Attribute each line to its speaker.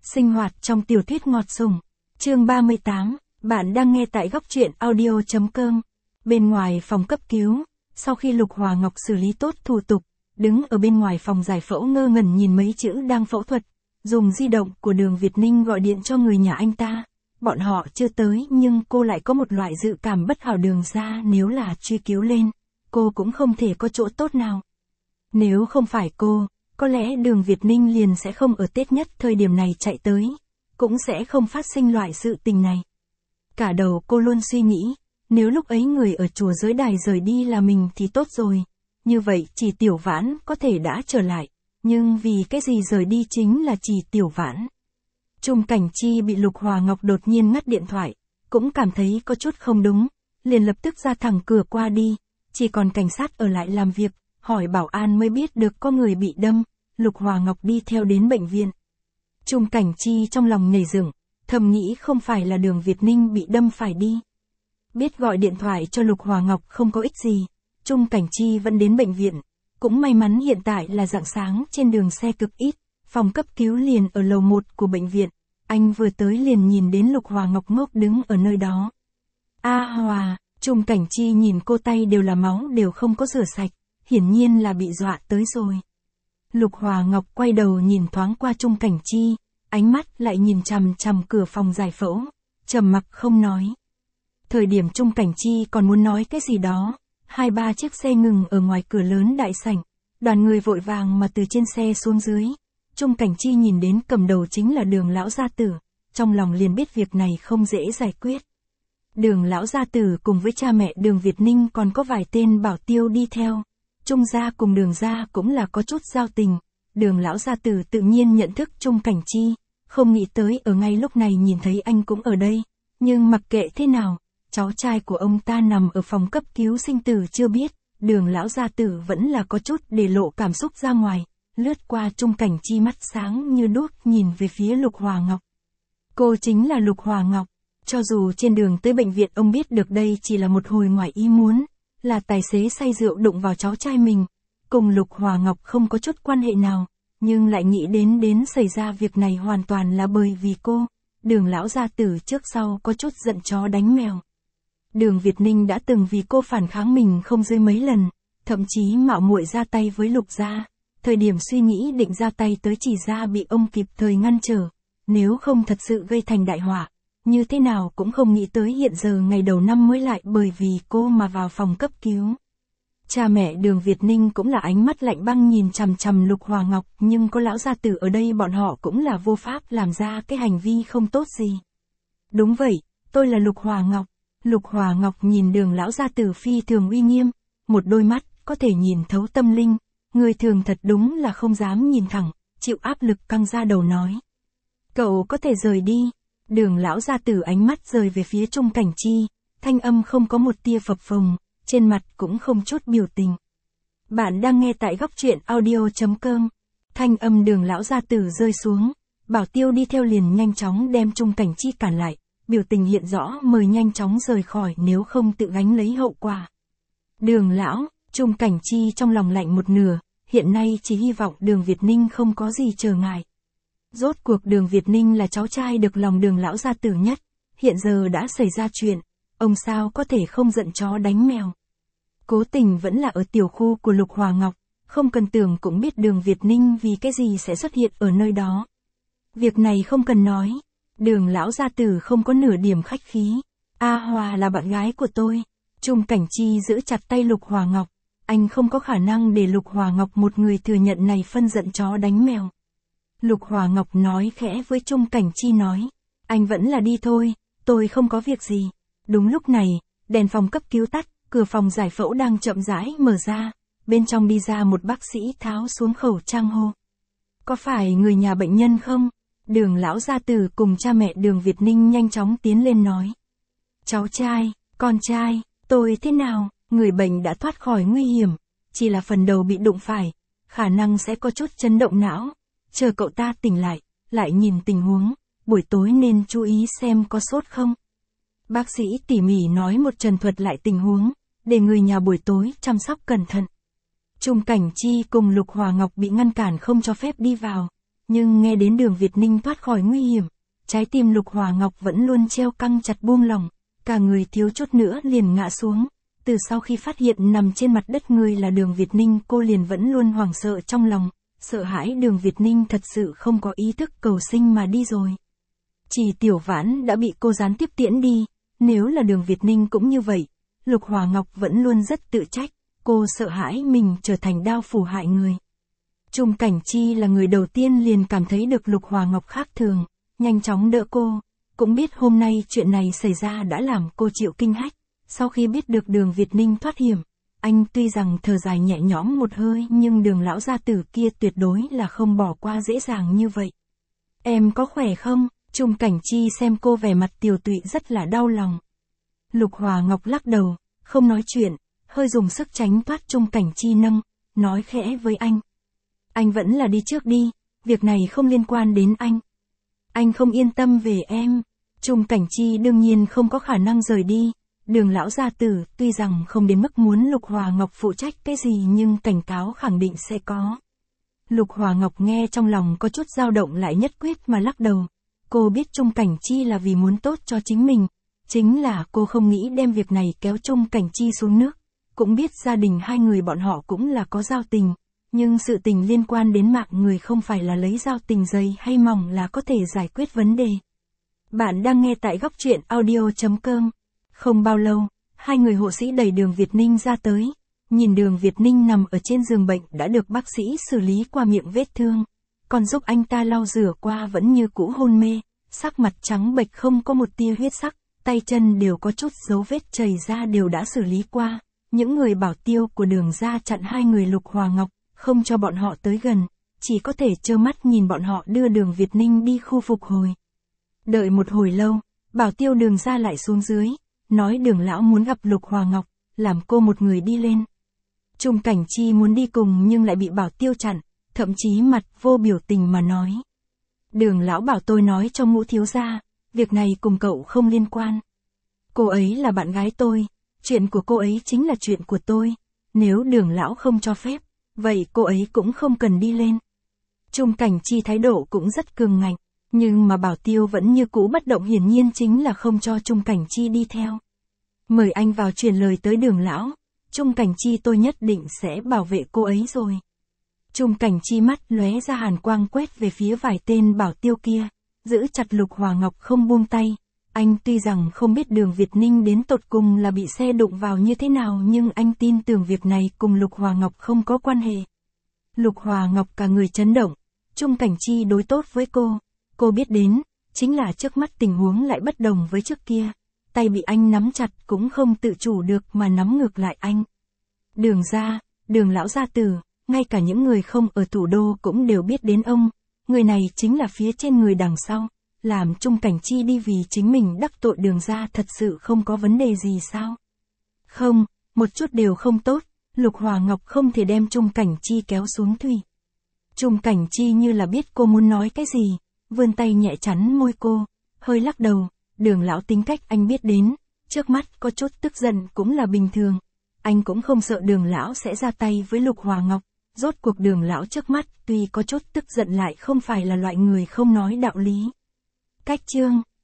Speaker 1: Sinh hoạt trong tiểu thuyết ngọt sùng. Chương 38, bạn đang nghe tại góc truyện audio.com. Bên ngoài phòng cấp cứu, sau khi Lục Hòa Ngọc xử lý tốt thủ tục, đứng ở bên ngoài phòng giải phẫu ngơ ngẩn nhìn mấy chữ đang phẫu thuật, dùng di động của Đường Việt Ninh gọi điện cho người nhà anh ta. Bọn họ chưa tới nhưng cô lại có một loại dự cảm bất hảo, Đường ra nếu là truy cứu lên, cô cũng không thể có chỗ tốt nào. Nếu không phải cô, có lẽ Đường Việt Ninh liền sẽ không ở Tết nhất thời điểm này chạy tới, cũng sẽ không phát sinh loại sự tình này. Cả đầu cô luôn suy nghĩ, nếu lúc ấy người ở chùa Giới Đài rời đi là mình thì tốt rồi, như vậy chỉ Tiểu Vãn có thể đã trở lại, nhưng vì cái gì rời đi chính là chỉ Tiểu Vãn. Trung Cảnh Chi bị Lục Hòa Ngọc đột nhiên ngắt điện thoại, cũng cảm thấy có chút không đúng, liền lập tức ra thẳng cửa qua đi, chỉ còn cảnh sát ở lại làm việc, hỏi bảo an mới biết được có người bị đâm. Lục Hòa Ngọc đi theo đến bệnh viện. Trung Cảnh Chi trong lòng nhảy dựng, thầm nghĩ không phải là Đường Việt Ninh bị đâm phải đi. Biết gọi điện thoại cho Lục Hòa Ngọc không có ích gì, Trung Cảnh Chi vẫn đến bệnh viện. Cũng may mắn hiện tại là rạng sáng, trên đường xe cực ít, phòng cấp cứu liền ở lầu 1 của bệnh viện. Anh vừa tới liền nhìn đến Lục Hòa Ngọc ngốc đứng ở nơi đó. A Hòa, Trung Cảnh Chi nhìn cô, tay đều là máu, đều không có rửa sạch, hiển nhiên là bị dọa tới rồi. Lục Hòa Ngọc quay đầu nhìn thoáng qua Trung Cảnh Chi, ánh mắt lại nhìn chằm chằm cửa phòng giải phẫu, trầm mặc không nói. Thời điểm Trung Cảnh Chi còn muốn nói cái gì đó, 2-3 chiếc xe ngừng ở ngoài cửa lớn đại sảnh, đoàn người vội vàng mà từ trên xe xuống dưới. Trung Cảnh Chi nhìn đến cầm đầu chính là Đường lão gia tử, trong lòng liền biết việc này không dễ giải quyết. Đường lão gia tử cùng với cha mẹ Đường Việt Ninh còn có vài tên bảo tiêu đi theo. Trung gia cùng Đường gia cũng là có chút giao tình, Đường lão gia tử tự nhiên nhận thức Trung Cảnh Chi, không nghĩ tới ở ngay lúc này nhìn thấy anh cũng ở đây, nhưng mặc kệ thế nào, cháu trai của ông ta nằm ở phòng cấp cứu sinh tử chưa biết, Đường lão gia tử vẫn là có chút để lộ cảm xúc ra ngoài, lướt qua Trung Cảnh Chi, mắt sáng như đuốc nhìn về phía Lục Hòa Ngọc. Cô chính là Lục Hòa Ngọc, cho dù trên đường tới bệnh viện ông biết được đây chỉ là một hồi ngoài ý muốn, là tài xế say rượu đụng vào cháu trai mình, cùng Lục Hòa Ngọc không có chút quan hệ nào, nhưng lại nghĩ đến xảy ra việc này hoàn toàn là bởi vì cô. Đường lão gia tử trước sau có chút giận chó đánh mèo. Đường Việt Ninh đã từng vì cô phản kháng mình không dưới mấy lần, thậm chí mạo muội ra tay với Lục gia, thời điểm suy nghĩ định ra tay tới chỉ ra bị ông kịp thời ngăn trở, nếu không thật sự gây thành đại họa. Như thế nào cũng không nghĩ tới hiện giờ ngày đầu năm mới lại bởi vì cô mà vào phòng cấp cứu. Cha mẹ Đường Việt Ninh cũng là ánh mắt lạnh băng nhìn chằm chằm Lục Hòa Ngọc, nhưng có lão gia tử ở đây bọn họ cũng là vô pháp làm ra cái hành vi không tốt gì. Đúng vậy, tôi là Lục Hòa Ngọc. Lục Hòa Ngọc nhìn Đường lão gia tử phi thường uy nghiêm, một đôi mắt có thể nhìn thấu tâm linh, người thường thật đúng là không dám nhìn thẳng, chịu áp lực căng ra đầu nói. Cậu có thể rời đi. Đường lão gia tử ánh mắt rời về phía Trung Cảnh Chi, thanh âm không có một tia phập phồng, trên mặt cũng không chút biểu tình. Bạn đang nghe tại góc truyện audio.com. Thanh âm Đường lão gia tử rơi xuống, bảo tiêu đi theo liền nhanh chóng đem Trung Cảnh Chi cản lại, biểu tình hiện rõ mời nhanh chóng rời khỏi nếu không tự gánh lấy hậu quả. Đường lão, Trung Cảnh Chi trong lòng lạnh một nửa, hiện nay chỉ hy vọng Đường Việt Ninh không có gì trở ngại. Rốt cuộc Đường Việt Ninh là cháu trai được lòng Đường lão gia tử nhất, hiện giờ đã xảy ra chuyện, ông sao có thể không giận chó đánh mèo. Cố tình vẫn là ở tiểu khu của Lục Hòa Ngọc, không cần tưởng cũng biết Đường Việt Ninh vì cái gì sẽ xuất hiện ở nơi đó. Việc này không cần nói, Đường lão gia tử không có nửa điểm khách khí. A Hòa là bạn gái của tôi. Trung Cảnh Chi giữ chặt tay Lục Hòa Ngọc, anh không có khả năng để Lục Hòa Ngọc một người thừa nhận này phân giận chó đánh mèo. Lục Hòa Ngọc nói khẽ với Trung Cảnh Chi nói, anh vẫn là đi thôi, tôi không có việc gì. Đúng lúc này, đèn phòng cấp cứu tắt, cửa phòng giải phẫu đang chậm rãi mở ra, bên trong đi ra một bác sĩ tháo xuống khẩu trang hô. Có phải người nhà bệnh nhân không? Đường lão gia tử cùng cha mẹ Đường Việt Ninh nhanh chóng tiến lên nói. Cháu trai, con trai, tôi thế nào? Người bệnh đã thoát khỏi nguy hiểm, chỉ là phần đầu bị đụng phải, khả năng sẽ có chút chấn động não. Chờ cậu ta tỉnh lại nhìn tình huống, buổi tối nên chú ý xem có sốt không. Bác sĩ tỉ mỉ nói một trần thuật lại tình huống, để người nhà buổi tối chăm sóc cẩn thận. Trung Cảnh Chi cùng Lục Hòa Ngọc bị ngăn cản không cho phép đi vào. Nhưng nghe đến Đường Việt Ninh thoát khỏi nguy hiểm, trái tim Lục Hòa Ngọc vẫn luôn treo căng chặt buông lỏng, cả người thiếu chút nữa liền ngã xuống. Từ sau khi phát hiện nằm trên mặt đất người là Đường Việt Ninh, cô liền vẫn luôn hoảng sợ trong lòng, sợ hãi Đường Việt Ninh thật sự không có ý thức cầu sinh mà đi rồi. Chỉ Tiểu Vãn đã bị cô gián tiếp tiễn đi, nếu là Đường Việt Ninh cũng như vậy. Lục Hòa Ngọc vẫn luôn rất tự trách, cô sợ hãi mình trở thành đao phủ hại người. Trung Cảnh Chi là người đầu tiên liền cảm thấy được Lục Hòa Ngọc khác thường, nhanh chóng đỡ cô, cũng biết hôm nay chuyện này xảy ra đã làm cô chịu kinh hách. Sau khi biết được Đường Việt Ninh thoát hiểm, anh tuy rằng thở dài nhẹ nhõm một hơi nhưng Đường lão gia tử kia tuyệt đối là không bỏ qua dễ dàng như vậy. Em có khỏe không? Trung Cảnh Chi xem cô vẻ mặt tiều tụy rất là đau lòng. Lục Hòa Ngọc lắc đầu, không nói chuyện, hơi dùng sức tránh thoát Trung Cảnh Chi nâng, nói khẽ với anh. Anh vẫn là đi trước đi, việc này không liên quan đến anh. Anh không yên tâm về em. Trung Cảnh Chi đương nhiên không có khả năng rời đi. Đường lão gia tử tuy rằng không đến mức muốn Lục Hòa Ngọc phụ trách cái gì nhưng cảnh cáo khẳng định sẽ có. Lục Hòa Ngọc nghe trong lòng có chút dao động lại nhất quyết mà lắc đầu. Cô biết Trung Cảnh Chi là vì muốn tốt cho chính mình. Chính là cô không nghĩ đem việc này kéo Trung Cảnh Chi xuống nước. Cũng biết gia đình hai người bọn họ cũng là có giao tình. Nhưng sự tình liên quan đến mạng người không phải là lấy giao tình dày hay mỏng là có thể giải quyết vấn đề. Bạn đang nghe tại góc truyện audio.com. Không bao lâu, hai người hộ sĩ đẩy Đường Việt Ninh ra tới. Nhìn Đường Việt Ninh nằm ở trên giường bệnh đã được bác sĩ xử lý qua miệng vết thương. Còn giúp anh ta lau rửa qua vẫn như cũ hôn mê, sắc mặt trắng bệch không có một tia huyết sắc, tay chân đều có chút dấu vết chảy ra đều đã xử lý qua. Những người bảo tiêu của Đường gia chặn hai người Lục Hòa Ngọc, không cho bọn họ tới gần, chỉ có thể trơ mắt nhìn bọn họ đưa Đường Việt Ninh đi khu phục hồi. Đợi một hồi lâu, bảo tiêu Đường gia lại xuống dưới, nói Đường lão muốn gặp Lục Hòa Ngọc, làm cô một người đi lên. Trung Cảnh Chi muốn đi cùng nhưng lại bị bảo tiêu chặn, thậm chí mặt vô biểu tình mà nói. Đường lão bảo tôi nói cho Ngũ thiếu gia, việc này cùng cậu không liên quan. Cô ấy là bạn gái tôi, chuyện của cô ấy chính là chuyện của tôi, nếu Đường lão không cho phép, vậy cô ấy cũng không cần đi lên. Trung Cảnh Chi thái độ cũng rất cường ngạnh, nhưng mà bảo tiêu vẫn như cũ bất động, hiển nhiên chính là không cho Trung Cảnh Chi đi theo. Mời anh vào truyền lời tới Đường lão, Trung Cảnh Chi tôi nhất định sẽ bảo vệ cô ấy rồi. Trung Cảnh Chi mắt lóe ra hàn quang quét về phía vài tên bảo tiêu kia, giữ chặt Lục Hòa Ngọc không buông tay. Anh tuy rằng không biết Đường Việt Ninh đến tột cùng là bị xe đụng vào như thế nào nhưng anh tin tưởng việc này cùng Lục Hòa Ngọc không có quan hệ. Lục Hòa Ngọc cả người chấn động, Trung Cảnh Chi đối tốt với cô biết đến, chính là trước mắt tình huống lại bất đồng với trước kia. Tay bị anh nắm chặt cũng không tự chủ được mà nắm ngược lại anh. Đường gia, Đường lão gia tử, ngay cả những người không ở thủ đô cũng đều biết đến ông. Người này chính là phía trên người đằng sau, làm Trung Cảnh Chi đi vì chính mình đắc tội Đường gia thật sự không có vấn đề gì sao? Không, một chút đều không tốt, Lục Hòa Ngọc không thể đem Trung Cảnh Chi kéo xuống thủy. Trung Cảnh Chi như là biết cô muốn nói cái gì, vươn tay nhẹ chắn môi cô, hơi lắc đầu. Đường lão tính cách anh biết đến, trước mắt có chút tức giận cũng là bình thường. Anh cũng không sợ Đường lão sẽ ra tay với Lục Hòa Ngọc, rốt cuộc Đường lão trước mắt tuy có chút tức giận lại không phải là loại người không nói đạo lý. Cách chương